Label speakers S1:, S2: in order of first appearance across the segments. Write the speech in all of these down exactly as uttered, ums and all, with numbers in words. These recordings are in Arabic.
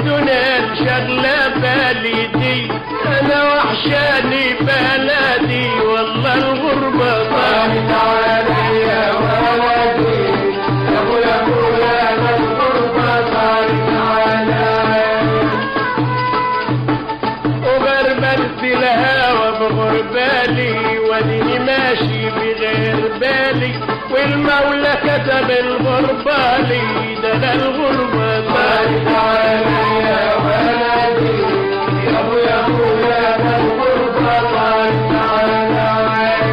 S1: الدنيا شغلة بالي دي، انا وحشاني بلدي والله الغربة طالت عليا ولدي، يا ابو يا ابو يا الغربة طالت عليا، وغربلت الهوى بغربالي واديني ماشي بغير بالي، والمولى كتب الغربة لي، ده انا الغربة طالت عليا ولدي، يا ابو يا ابو يا الغربة طالت عليا،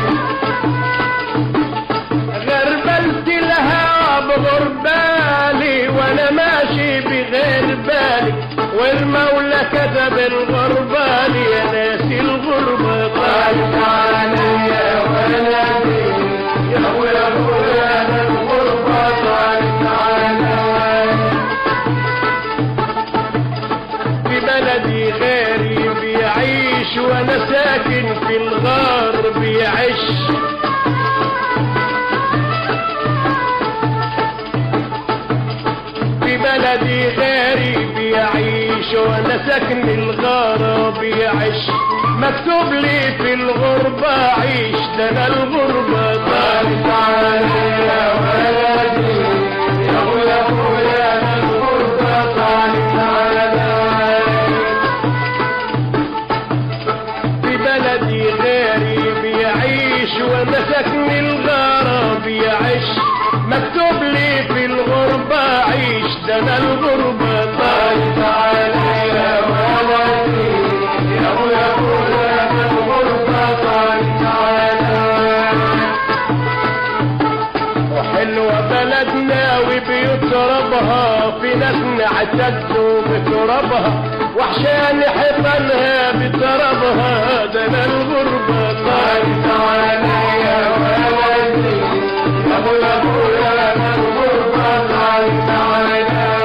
S1: غربلت الهوى بغربالي وانا ماشي بغير بالي، والمولى كتب الغربة لي، يا ناسي الغربة طالت عليا ولدي، يا ابو يا ابو يا الغربة طالت عليا، في بلدي غيري بيعيش وانا ساكن في الغار بيعيش، في بلدي غيري بيعيش وانا ساكن الغار بيعيش، مكتوب لي في الغربة عيش، ده انا الغربة طالت عليا ولدي، يا ابو يا ابو يا الغربة طالت عليا، في بلدي غيري بيعيش وانا ساكن الغار بيعيش، مكتوب لي في الغربة عيش، ده انا الغربة طالت عليا ولدي، يا ابو يا ابو يا الغربة طالت عليا، وحلوة بلدنا وبيوت ربها، في ناس نعتزوا بترابها، وحشاني حضنها بترابها، ده انا الغربة طالت عليا ولدي، يا ابو يا ابو يا الغربة طالت عليا،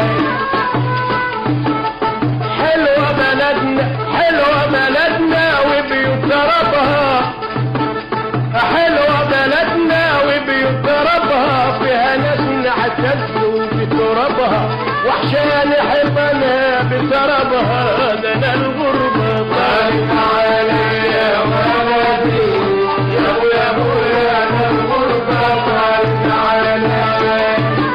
S1: حلوة بلدنا حلوة بلدنا وبيوت ربها، حلوة بلدنا وبيوت ربها، فيها ناس نعتزوا بترابها، وحشاني حضنها بترابها، ده انا الغربة طالت عليا ولدي، يا ابو يا ابو يا الغربة طالت عليا،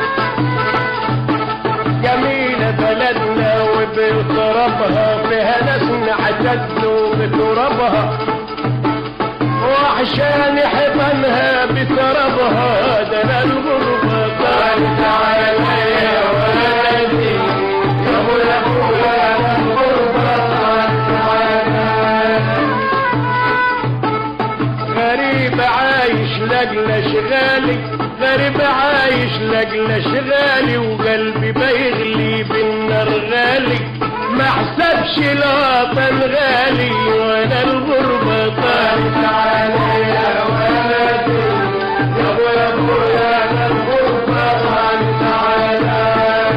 S1: جميلة بلدنا وبيوت ربها، فيها ناس نعتزوا بترابها، وحشاني حضنها بترابها، ده انا الغربة طالت عليا ولدي، يا ابو يا ابو يا الغربة طالت عليا، غريب عايش لاجل اشغالي، غريب عايش لاجل اشغالي، وقلبي بيغلي بالنار غالي، ما حسبش الوطن غالي، وانا الغربة طالت عليا ولدي، يا ابو يا ابو يا الغربة طالت عليا،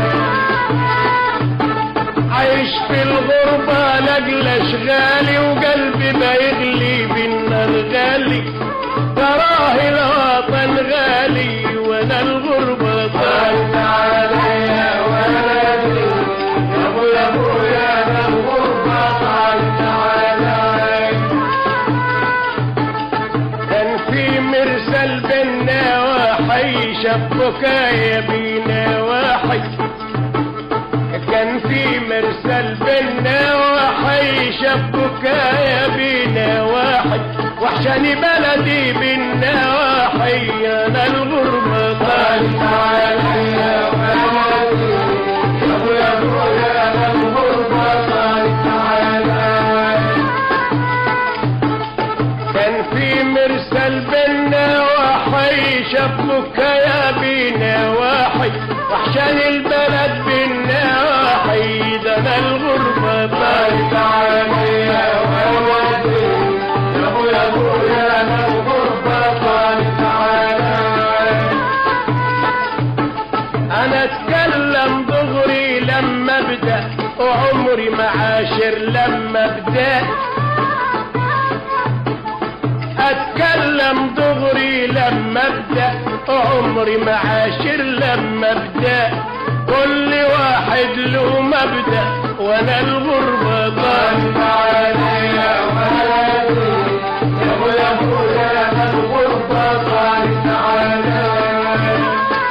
S1: عايش في الغربة لاجل اشغالي، وقلبي بيغلي بالنار غالي، تراه الوطن غالي، وانا الغربة طالت عليا ولدي، يا ابو يا ابو يا الغربة طالت عليا، كان في مرسل بينا وحي، شبك يا بينا وحي، كان في مرسل بينا وحي، شبك يا بينا وحي، وحشاني بلدي بالنواحي، انا الغربة طالت عليا ولدي، يا ابو يا ابو يا الغربة طالت عليا، كان في مرسل بالنواحي، شبك يا بنواحي، وحشاني البلد بالنواحي، ده انا الغربة طالت عليا ولدي، يا ابو يا ابو يا الغربة طالت عليا، انا اتكلم دغري لما ابدا، وعمري معاشر لما ابدا، اتكلم دغري لما ابدا، عمري معاشر لما ابدا، كل واحد واحد له مبدأ وانا الغربة ضاعت عليا ولدي يا ابو يا ابويا انا الغربة ضاعت عليا.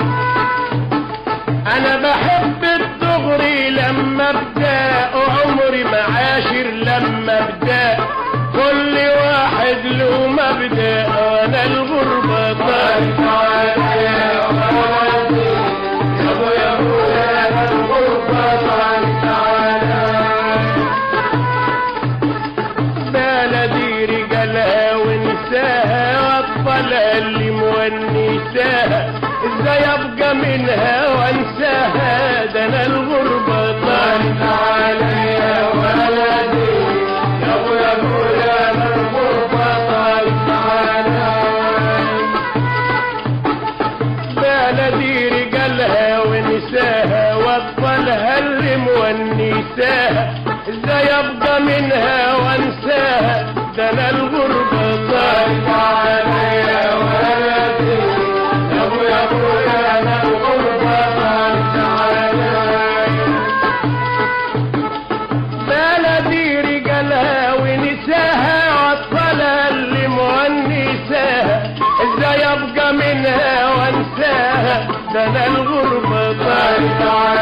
S1: انا بحب الدغري لما ابدا وعمري معاشر لما ابدا كل واحد له مبدأ وانا الغربة ضاعت عليا ولدي يا ابو يا ابويا انا الغربة ضاعت عليا. بلدي رجالها ونساها واطفالها اللي مونساها ازاي ابقى منها وانساها ده انا الغربة ضاعت عليا ولدي يا ابو يا ابويا انا الغربة ضاعت عليا. بلدي رجالها ونساها واطفالها اللي مونساها ازاي ابقى منها وانساها ده انا الغربة ضاعت عليا ولدي يا ابو يا ابويا انا الغربة ضاعت عليا. بلدي رجالها ونساها واطفالها اللي مونساها ازاي ابقى منها وانساها ده انا الغربة ضاعت عليا.